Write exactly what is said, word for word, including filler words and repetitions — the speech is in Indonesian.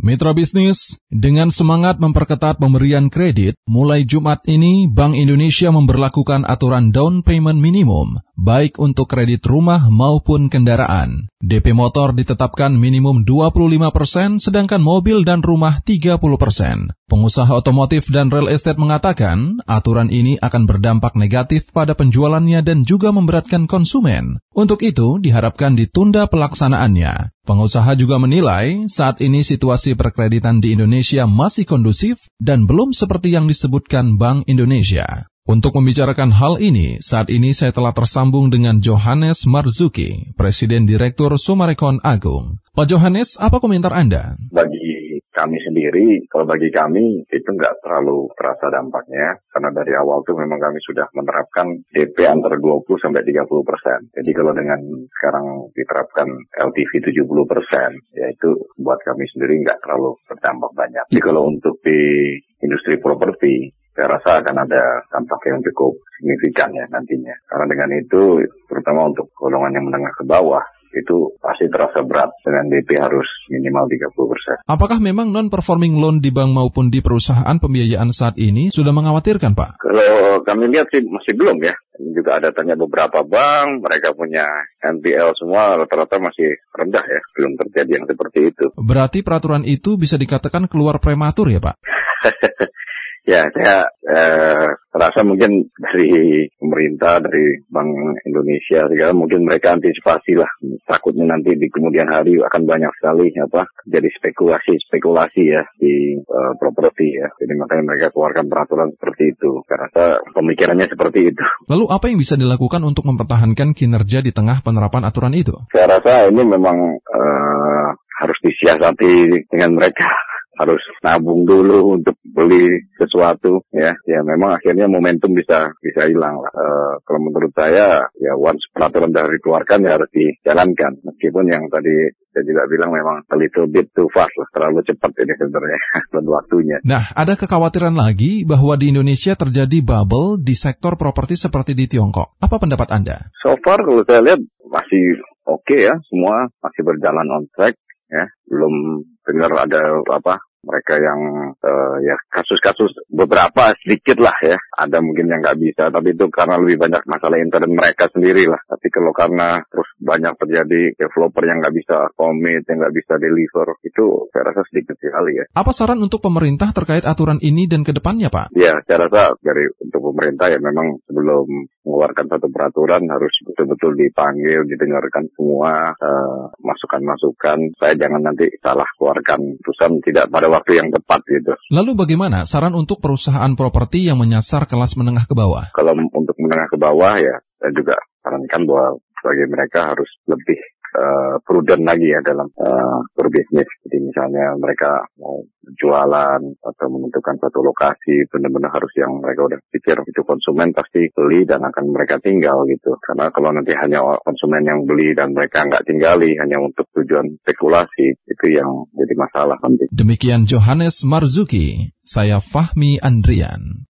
Mitra bisnis, dengan semangat memperketat pemberian kredit, mulai Jumat ini Bank Indonesia memberlakukan aturan down payment minimum, baik untuk kredit rumah maupun kendaraan. D P motor ditetapkan minimum dua puluh lima persen, sedangkan mobil dan rumah tiga puluh persen. Pengusaha otomotif dan real estate mengatakan, aturan ini akan berdampak negatif pada penjualannya dan juga memberatkan konsumen. Untuk itu, diharapkan ditunda pelaksanaannya. Pengusaha juga menilai saat ini situasi perkreditan di Indonesia masih kondusif dan belum seperti yang disebutkan Bank Indonesia. Untuk membicarakan hal ini, saat ini saya telah tersambung dengan Johannes Marzuki, Presiden Direktur Summarecon Agung. Pak Johannes, apa komentar Anda? Bagi kami sendiri, kalau bagi kami itu nggak terlalu terasa dampaknya, karena dari awal tuh memang kami sudah menerapkan D P antara dua puluh sampai tiga puluh persen. Jadi kalau dengan sekarang diterapkan L T V tujuh puluh persen, ya itu buat kami sendiri nggak terlalu berdampak banyak. Jadi kalau untuk di industri properti, saya rasa akan ada dampak yang cukup signifikan ya nantinya. Karena dengan itu, terutama untuk golongan yang menengah ke bawah, itu pasti terasa berat dengan D P harus minimal tiga puluh persen. Apakah memang non-performing loan di bank maupun di perusahaan pembiayaan saat ini sudah mengkhawatirkan, Pak? Kalau kami lihat sih masih belum ya. Ini juga ada tanya beberapa bank, mereka punya N P L semua rata-rata masih rendah ya. Belum terjadi yang seperti itu. Berarti peraturan itu bisa dikatakan keluar prematur ya, Pak? Ya, saya eh, rasa mungkin dari pemerintah, dari Bank Indonesia, segala mungkin mereka antisipasi lah. Takutnya nanti di kemudian hari akan banyak sekali apa jadi spekulasi-spekulasi ya di eh, properti ya. Jadi makanya mereka keluarkan peraturan seperti itu. Saya rasa pemikirannya seperti itu. Lalu apa yang bisa dilakukan untuk mempertahankan kinerja di tengah penerapan aturan itu? Saya rasa ini memang eh, harus disiasati dengan mereka. Harus nabung dulu untuk beli sesuatu ya ya memang akhirnya momentum bisa bisa hilang lah. E, kalau menurut saya ya once peraturan sudah dikeluarkan ya harus dijalankan meskipun yang tadi saya juga bilang memang a little bit too fast lah, terlalu cepat ini sebenarnya dan waktunya. Nah, ada kekhawatiran lagi bahwa di Indonesia terjadi bubble di sektor properti seperti di Tiongkok. Apa pendapat Anda? So far kalau saya lihat masih oke okay ya, semua masih berjalan on track. Ya, belum dengar ada apa mereka yang uh, ya kasus-kasus beberapa sedikit lah ya, ada mungkin yang nggak bisa, tapi itu karena lebih banyak masalah internet mereka sendiri lah. Tapi kalau karena terus banyak terjadi developer yang nggak bisa commit, yang nggak bisa deliver, itu saya rasa sedikit sekali ya. Apa saran untuk pemerintah terkait aturan ini dan kedepannya, Pak? Ya, saya rasa dari untuk pemerintah ya memang sebelum mengeluarkan satu peraturan harus betul-betul dipanggil, didengarkan semua uh, masukan-masukan. Saya jangan nanti salah keluarkan putusan tidak pada waktu yang tepat gitu. Lalu bagaimana saran untuk perusahaan properti yang menyasar kelas menengah ke bawah? Kalau untuk menengah ke bawah ya, saya juga sarankan bahwa bagi mereka harus lebih uh, prudent lagi ya dalam uh, berbisnis. Jadi misalnya mereka mau jualan atau menentukan satu lokasi, benar-benar harus yang mereka udah pikir itu konsumen pasti beli dan akan mereka tinggal gitu. Karena kalau nanti hanya konsumen yang beli dan mereka nggak tinggali hanya untuk tujuan spekulasi, itu yang jadi masalah nanti. Demikian Johannes Marzuki, saya Fahmi Andrian.